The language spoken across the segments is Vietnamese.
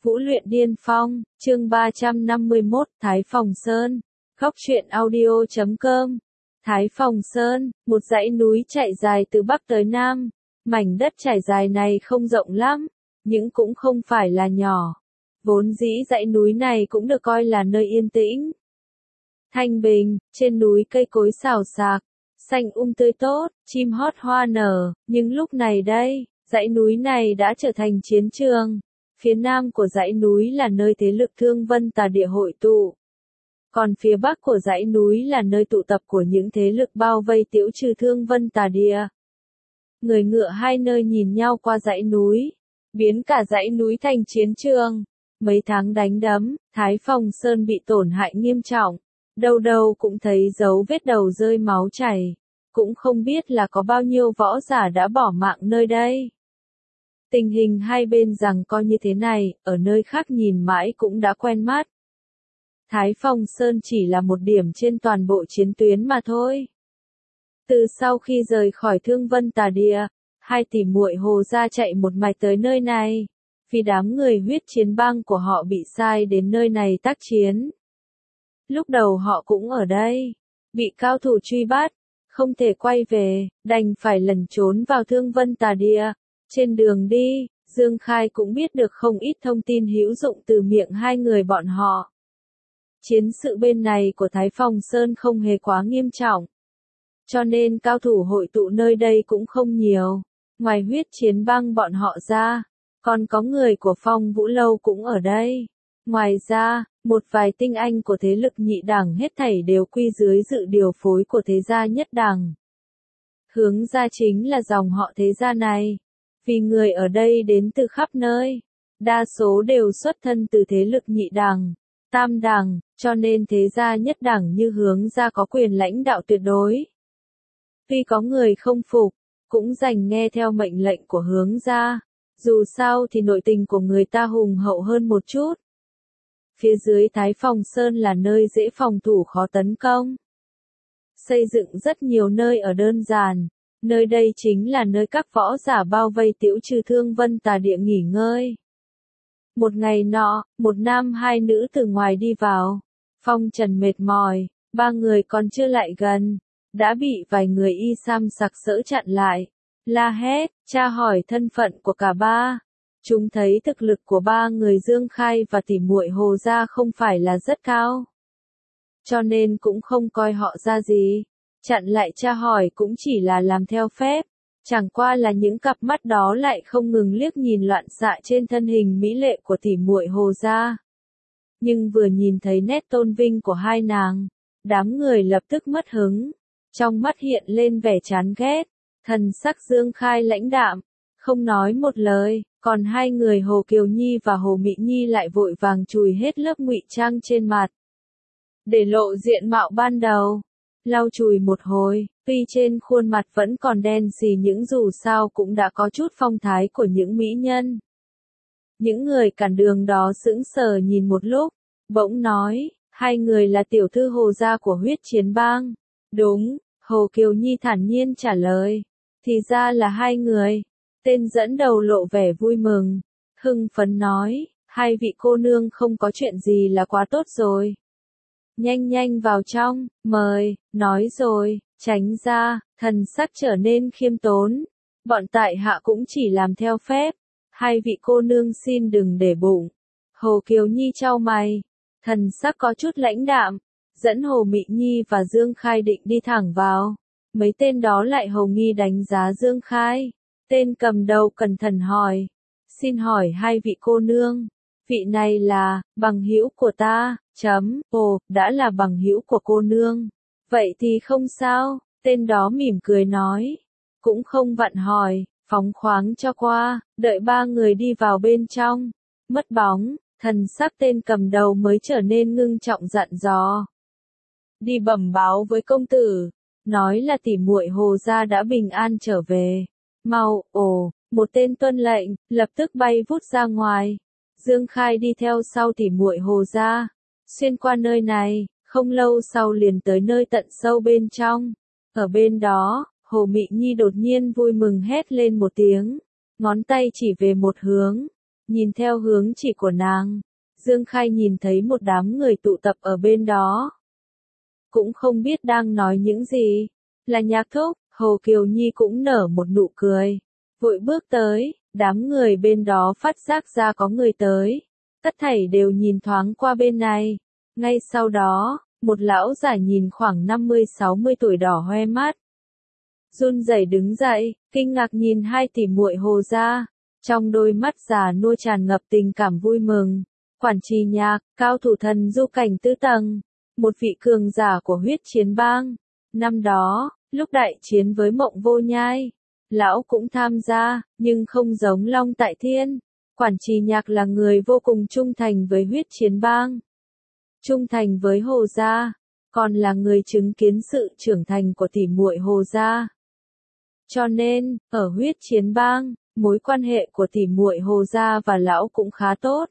Vũ luyện điên phong, chương 351, Thái Phòng Sơn. Góc truyện audio.com. Thái Phòng Sơn, một dãy núi chạy dài từ Bắc tới Nam. Mảnh đất trải dài này không rộng lắm, nhưng cũng không phải là nhỏ. Vốn dĩ dãy núi này cũng được coi là nơi yên tĩnh, thanh bình, trên núi cây cối xào xạc, xanh tươi tốt, chim hót hoa nở, nhưng lúc này đây, dãy núi này đã trở thành chiến trường. Phía nam của dãy núi là nơi thế lực Thương Vân Tà Địa hội tụ. Còn phía bắc của dãy núi là nơi tụ tập của những thế lực bao vây Tiễu Trừ Thương Vân Tà Địa. Người ngựa hai nơi nhìn nhau qua dãy núi, biến cả dãy núi thành chiến trường. Mấy tháng đánh đấm, Thái Phòng Sơn bị tổn hại nghiêm trọng. Đâu đâu cũng thấy dấu vết đầu rơi máu chảy. Cũng không biết là có bao nhiêu võ giả đã bỏ mạng nơi đây. Tình hình hai bên giằng co như thế này, ở nơi khác nhìn mãi cũng đã quen mắt. Thái Phòng Sơn chỉ là một điểm trên toàn bộ chiến tuyến mà thôi. Từ sau khi rời khỏi Thương Vân Tà Địa, hai tỷ muội Hồ gia chạy một mạch tới nơi này, vì đám người huyết chiến bang của họ bị sai đến nơi này tác chiến. Lúc đầu họ cũng ở đây, bị cao thủ truy bắt, không thể quay về, đành phải lẩn trốn vào Thương Vân Tà Địa. Trên đường đi, Dương Khai cũng biết được không ít thông tin hữu dụng từ miệng hai người bọn họ. Chiến sự bên này của Thái Phòng Sơn không hề quá nghiêm trọng, cho nên cao thủ hội tụ nơi đây cũng không nhiều. Ngoài huyết chiến bang bọn họ ra, còn có người của Phong Vũ Lâu cũng ở đây. Ngoài ra, một vài tinh anh của thế lực nhị đẳng hết thảy đều quy dưới sự điều phối của thế gia nhất đẳng. Hướng gia chính là dòng họ thế gia này. Vì người ở đây đến từ khắp nơi, đa số đều xuất thân từ thế lực nhị đẳng, tam đẳng, cho nên thế gia nhất đẳng như Hướng gia có quyền lãnh đạo tuyệt đối. Tuy có người không phục, cũng dành nghe theo mệnh lệnh của Hướng gia, dù sao thì nội tình của người ta hùng hậu hơn một chút. Phía dưới Thái Phòng Sơn là nơi dễ phòng thủ khó tấn công. Xây dựng rất nhiều nơi ở đơn giản. Nơi đây chính là nơi các võ giả bao vây Tiễu Trừ Thương Vân Tà Địa nghỉ ngơi. Một ngày nọ, một nam hai nữ từ ngoài đi vào. Phong Trần mệt mỏi, ba người còn chưa lại gần, đã bị vài người y sam sặc sỡ chặn lại. La hét, tra hỏi thân phận của cả ba. Chúng thấy thực lực của ba người Dương Khai và tỷ muội Hồ gia không phải là rất cao, cho nên cũng không coi họ ra gì. Chặn lại tra hỏi cũng chỉ là làm theo phép, chẳng qua là những cặp mắt đó lại không ngừng liếc nhìn loạn xạ trên thân hình mỹ lệ của tỷ muội Hồ gia. Nhưng vừa nhìn thấy nét tôn vinh của hai nàng, đám người lập tức mất hứng, trong mắt hiện lên vẻ chán ghét, thần sắc Dương Khai lãnh đạm, không nói một lời, còn hai người Hồ Kiều Nhi và Hồ Mị Nhi lại vội vàng chùi hết lớp ngụy trang trên mặt, để lộ diện mạo ban đầu. Lau chùi một hồi, tuy trên khuôn mặt vẫn còn đen xì nhưng dù sao cũng đã có chút phong thái của những mỹ nhân. Những người cản đường đó sững sờ nhìn một lúc, bỗng nói, hai người là tiểu thư Hồ gia của huyết chiến bang. Đúng, Hồ Kiều Nhi thản nhiên trả lời. Thì ra là hai người. Tên dẫn đầu lộ vẻ vui mừng, hưng phấn nói, hai vị cô nương không có chuyện gì là quá tốt rồi. Nhanh nhanh vào trong, mời, nói rồi, tránh ra, thần sắc trở nên khiêm tốn. Bọn tại hạ cũng chỉ làm theo phép, hai vị cô nương xin đừng để bụng. Hồ Kiều Nhi chau mày, thần sắc có chút lãnh đạm, dẫn Hồ Mị Nhi và Dương Khai định đi thẳng vào. Mấy tên đó lại hầu nghi đánh giá Dương Khai. Tên cầm đầu cẩn thận hỏi, xin hỏi hai vị cô nương, vị này là bằng hữu của ta. Ồ, đã là bằng hữu của cô nương. Vậy thì không sao, tên đó mỉm cười nói. Cũng không vặn hỏi, phóng khoáng cho qua, đợi ba người đi vào bên trong. Mất bóng, thần sắc tên cầm đầu mới trở nên ngưng trọng dặn dò. Đi bẩm báo với công tử, nói là tỷ muội Hồ gia đã bình an trở về. Mau, một tên tuân lệnh, lập tức bay vút ra ngoài. Dương Khai đi theo sau tỷ muội Hồ gia. Xuyên qua nơi này, không lâu sau liền tới nơi tận sâu bên trong. Ở bên đó, Hồ Mị Nhi đột nhiên vui mừng hét lên một tiếng, ngón tay chỉ về một hướng. nhìn theo hướng chỉ của nàng. Dương Khai nhìn thấy một đám người tụ tập ở bên đó. Cũng không biết đang nói những gì. Là Nhạc Thúc, Hồ Kiều Nhi cũng nở một nụ cười. Vội bước tới, đám người bên đó phát giác ra có người tới. Tất thảy đều nhìn thoáng qua bên này. Ngay sau đó, một lão già nhìn khoảng 50-60 tuổi đỏ hoe mắt. Run rẩy đứng dậy, kinh ngạc nhìn hai tỷ muội Hồ gia. Trong đôi mắt già nua tràn ngập tình cảm vui mừng. Quản trì Nhạc, cao thủ thần du cảnh tứ tầng. Một vị cường giả của huyết chiến bang. Năm đó, lúc đại chiến với Mộng Vô Nhai, lão cũng tham gia, nhưng không giống Long Tại Thiên. Quản trì Nhạc là người vô cùng trung thành với huyết chiến bang. Trung thành với Hồ gia, còn là người chứng kiến sự trưởng thành của tỷ muội Hồ gia. Cho nên, ở huyết chiến bang, mối quan hệ của tỷ muội Hồ gia và lão cũng khá tốt.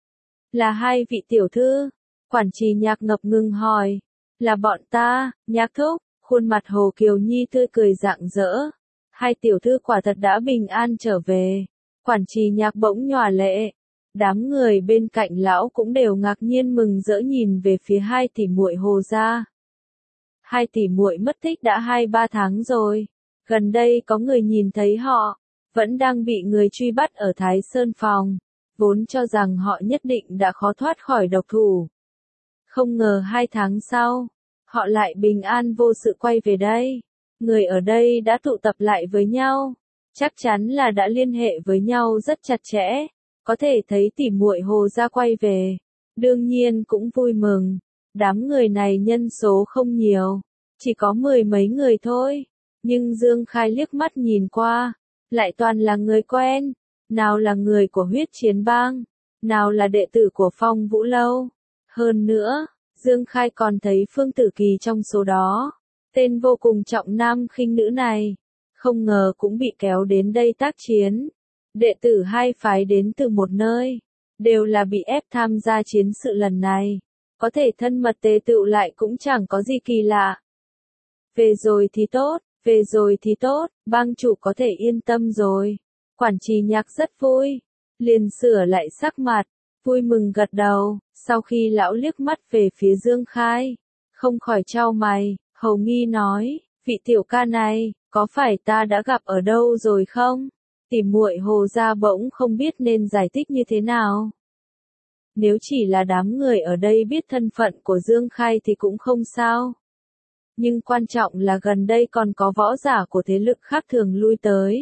Là hai vị tiểu thư? Quản trì Nhạc ngập ngừng hỏi. Là bọn ta, Nhạc Thúc. Khuôn mặt Hồ Kiều Nhi tươi cười rạng rỡ. Hai tiểu thư quả thật đã bình an trở về. Quản trì Nhạc bỗng nhòa lệ. Đám người bên cạnh lão cũng đều ngạc nhiên mừng rỡ nhìn về phía hai tỷ muội Hồ gia. Hai tỷ muội mất tích đã 2-3 tháng rồi. Gần đây có người nhìn thấy họ, vẫn đang bị người truy bắt ở Thái Sơn Phòng. Vốn cho rằng họ nhất định đã khó thoát khỏi độc thủ. Không ngờ 2 tháng sau, họ lại bình an vô sự quay về đây. Người ở đây đã tụ tập lại với nhau. Chắc chắn là đã liên hệ với nhau rất chặt chẽ. Có thể thấy tỷ muội Hồ gia quay về. Đương nhiên cũng vui mừng. Đám người này nhân số không nhiều. Chỉ có 10 mấy người thôi. Nhưng Dương Khai liếc mắt nhìn qua. Lại toàn là người quen. Nào là người của huyết chiến bang. Nào là đệ tử của Phong Vũ Lâu. Hơn nữa, Dương Khai còn thấy Phương Tử Kỳ trong số đó. Tên vô cùng trọng nam khinh nữ này. Không ngờ cũng bị kéo đến đây tác chiến. Đệ tử hai phái đến từ một nơi. Đều là bị ép tham gia chiến sự lần này. Có thể thân mật tế tựu lại cũng chẳng có gì kỳ lạ. Về rồi thì tốt, về rồi thì tốt, bang chủ có thể yên tâm rồi. Quản trì Nhạc rất vui. Liền sửa lại sắc mặt. Vui mừng gật đầu. Sau khi lão liếc mắt về phía Dương Khai, không khỏi chau mày, hầu nghi nói, vị tiểu ca này, có phải ta đã gặp ở đâu rồi không? Tỷ muội Hồ gia bỗng không biết nên giải thích như thế nào. Nếu chỉ là đám người ở đây biết thân phận của Dương Khai thì cũng không sao. Nhưng quan trọng là gần đây còn có võ giả của thế lực khác thường lui tới.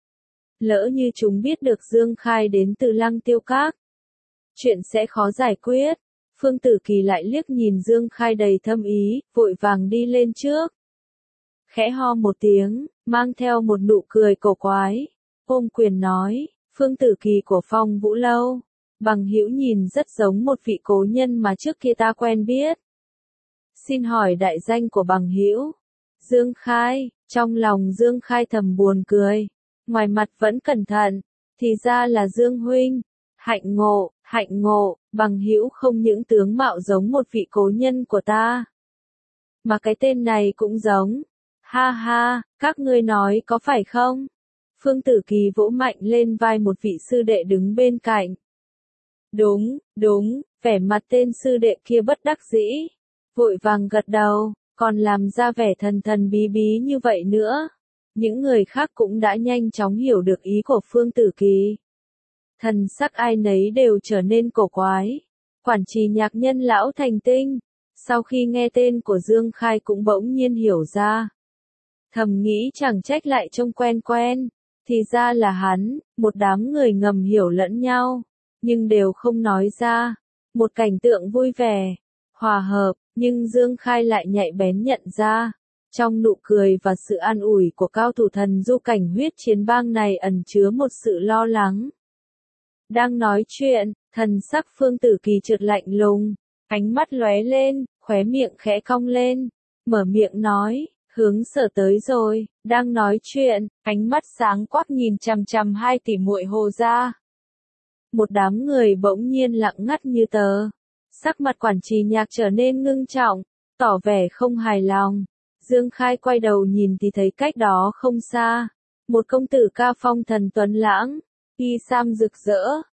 Lỡ như chúng biết được Dương Khai đến từ Lăng Tiêu Các, chuyện sẽ khó giải quyết. Phương Tử Kỳ lại liếc nhìn Dương Khai đầy thâm ý, vội vàng đi lên trước. Khẽ ho một tiếng, mang theo một nụ cười cổ quái. Ôm quyền nói, Phương Tử Kỳ của Phong Vũ Lâu. Bằng hữu nhìn rất giống một vị cố nhân mà trước kia ta quen biết. Xin hỏi đại danh của bằng hữu? Dương Khai. Trong lòng Dương Khai thầm buồn cười. Ngoài mặt vẫn cẩn thận. Thì ra là Dương huynh. Hạnh ngộ, bằng hữu không những tướng mạo giống một vị cố nhân của ta. Mà cái tên này cũng giống. Ha ha, các ngươi nói có phải không? Phương Tử Kỳ vỗ mạnh lên vai một vị sư đệ đứng bên cạnh. Đúng, vẻ mặt tên sư đệ kia bất đắc dĩ. Vội vàng gật đầu, còn làm ra vẻ thần thần bí bí như vậy nữa. Những người khác cũng đã nhanh chóng hiểu được ý của Phương Tử Kỳ. Thần sắc ai nấy đều trở nên cổ quái. Quản trì Nhạc nhân lão thành tinh. Sau khi nghe tên của Dương Khai cũng bỗng nhiên hiểu ra. Thầm nghĩ chẳng trách lại trông quen quen. Thì ra là hắn, một đám người ngầm hiểu lẫn nhau. Nhưng đều không nói ra. Một cảnh tượng vui vẻ, hòa hợp, nhưng Dương Khai lại nhạy bén nhận ra. Trong nụ cười và sự an ủi của cao thủ thần du cảnh huyết chiến bang này ẩn chứa một sự lo lắng. Đang nói chuyện, thần sắc Phương Tử Kỳ chợt lạnh lùng, ánh mắt lóe lên, khóe miệng khẽ cong lên, mở miệng nói, hướng Sở tới rồi. Đang nói chuyện, ánh mắt sáng quắc nhìn chằm chằm hai tỷ muội Hồ gia. Một đám người bỗng nhiên lặng ngắt như tờ. Sắc mặt Quản trì Nhạc trở nên ngưng trọng, tỏ vẻ không hài lòng. Dương Khai quay đầu nhìn thì thấy cách đó không xa, một công tử ca phong thần tuấn lãng, y sam rực rỡ,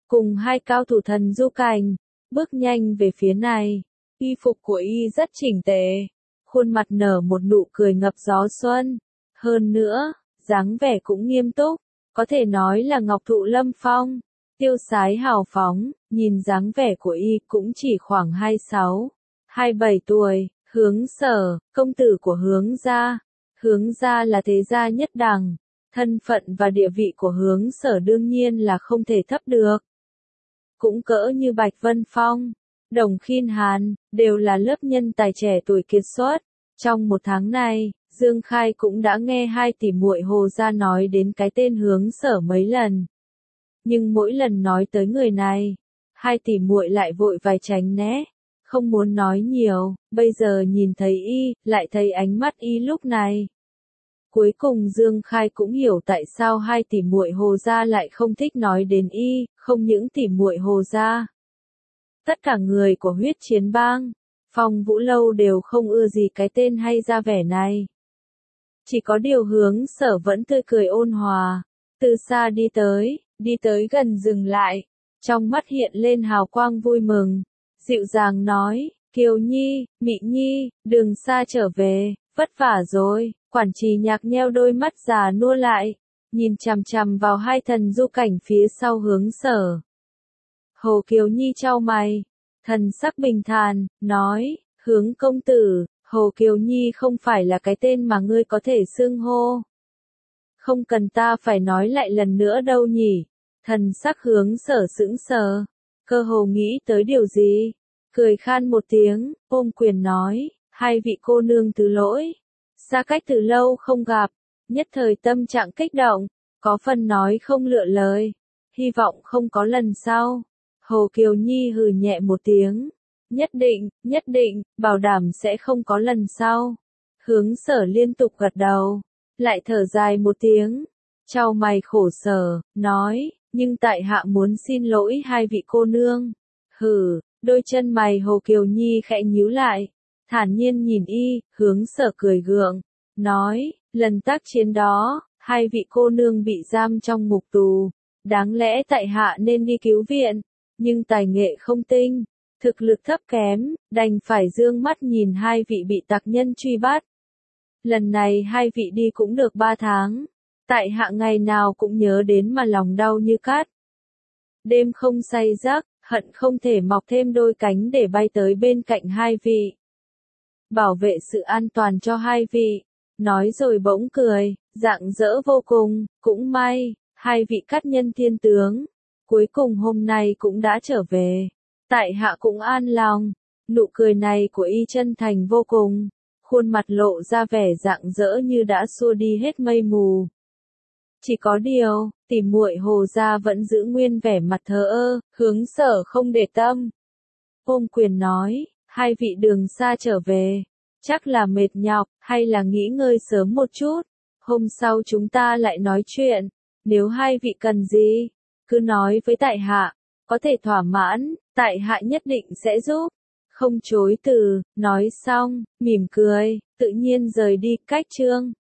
cùng hai cao thủ thần du cảnh, bước nhanh về phía này. Y phục của y rất chỉnh tề, khuôn mặt nở một nụ cười ngập gió xuân. Hơn nữa, dáng vẻ cũng nghiêm túc, có thể nói là ngọc thụ lâm phong, tiêu sái hào phóng, nhìn dáng vẻ của y cũng chỉ khoảng 26, 27 tuổi. Hướng Sở, công tử của Hướng gia. Hướng gia là thế gia nhất đẳng, thân phận và địa vị của Hướng Sở đương nhiên là không thể thấp được. Cũng cỡ như Bạch Vân Phong, Đồng Khiên Hàn, đều là lớp nhân tài trẻ tuổi kiệt xuất. Trong một tháng này, Dương Khai cũng đã nghe hai tỷ muội Hồ gia nói đến cái tên Hướng Sở mấy lần. Nhưng mỗi lần nói tới người này, hai tỷ muội lại vội vàng tránh né, không muốn nói nhiều. Bây giờ nhìn thấy y, lại thấy ánh mắt y lúc này. Cuối cùng Dương Khai cũng hiểu tại sao hai tỷ muội Hồ gia lại không thích nói đến y, không những tỷ muội Hồ gia. Tất cả người của Huyết Chiến Bang, Phong Vũ Lâu đều không ưa gì cái tên hay ra vẻ này. Chỉ có điều Hướng Sở vẫn tươi cười ôn hòa, từ xa đi tới gần dừng lại, trong mắt hiện lên hào quang vui mừng, dịu dàng nói, Kiều Nhi, Mị Nhi, đường xa trở về, vất vả rồi. Quản Trì Nhạc nheo đôi mắt già nua lại, nhìn chằm chằm vào hai thần du cảnh phía sau Hướng Sở. Hồ Kiều Nhi chau mày, thần sắc bình thản, nói, Hướng công tử, Hồ Kiều Nhi không phải là cái tên mà ngươi có thể xưng hô. Không cần ta phải nói lại lần nữa đâu nhỉ. Thần sắc Hướng Sở sững sờ, cơ hồ nghĩ tới điều gì, cười khan một tiếng, ôm quyền nói, hai vị cô nương thứ lỗi. Xa cách từ lâu không gặp, nhất thời tâm trạng kích động, có phần nói không lựa lời, hy vọng không có lần sau. Hồ Kiều Nhi hừ nhẹ một tiếng, nhất định, bảo đảm sẽ không có lần sau. Hướng Sở liên tục gật đầu, lại thở dài một tiếng, chau mày khổ sở, nói, nhưng tại hạ muốn xin lỗi hai vị cô nương. Hừ, đôi chân mày Hồ Kiều Nhi khẽ nhíu lại. Thản nhiên nhìn y, Hướng Sở cười gượng, nói, lần tác chiến đó, hai vị cô nương bị giam trong ngục tù, đáng lẽ tại hạ nên đi cứu viện, nhưng tài nghệ không tinh, thực lực thấp kém, đành phải dương mắt nhìn hai vị bị tặc nhân truy bắt. Lần này hai vị đi cũng được 3 tháng, tại hạ ngày nào cũng nhớ đến mà lòng đau như cắt. Đêm không say giấc, hận không thể mọc thêm đôi cánh để bay tới bên cạnh hai vị. Bảo vệ sự an toàn cho hai vị, nói rồi bỗng cười, rạng rỡ vô cùng, cũng may, hai vị cát nhân thiên tướng, cuối cùng hôm nay cũng đã trở về, tại hạ cũng an lòng. Nụ cười này của y chân thành vô cùng, khuôn mặt lộ ra vẻ rạng rỡ như đã xua đi hết mây mù. Chỉ có điều, tỷ muội Hồ gia vẫn giữ nguyên vẻ mặt thờ ơ, Hướng Sở không để tâm. Ôm quyền nói, hai vị đường xa trở về, chắc là mệt nhọc, hay là nghỉ ngơi sớm một chút, hôm sau chúng ta lại nói chuyện, nếu hai vị cần gì, cứ nói với tại hạ, có thể thỏa mãn, tại hạ nhất định sẽ giúp, không chối từ. Nói xong, mỉm cười, tự nhiên rời đi. Cách chương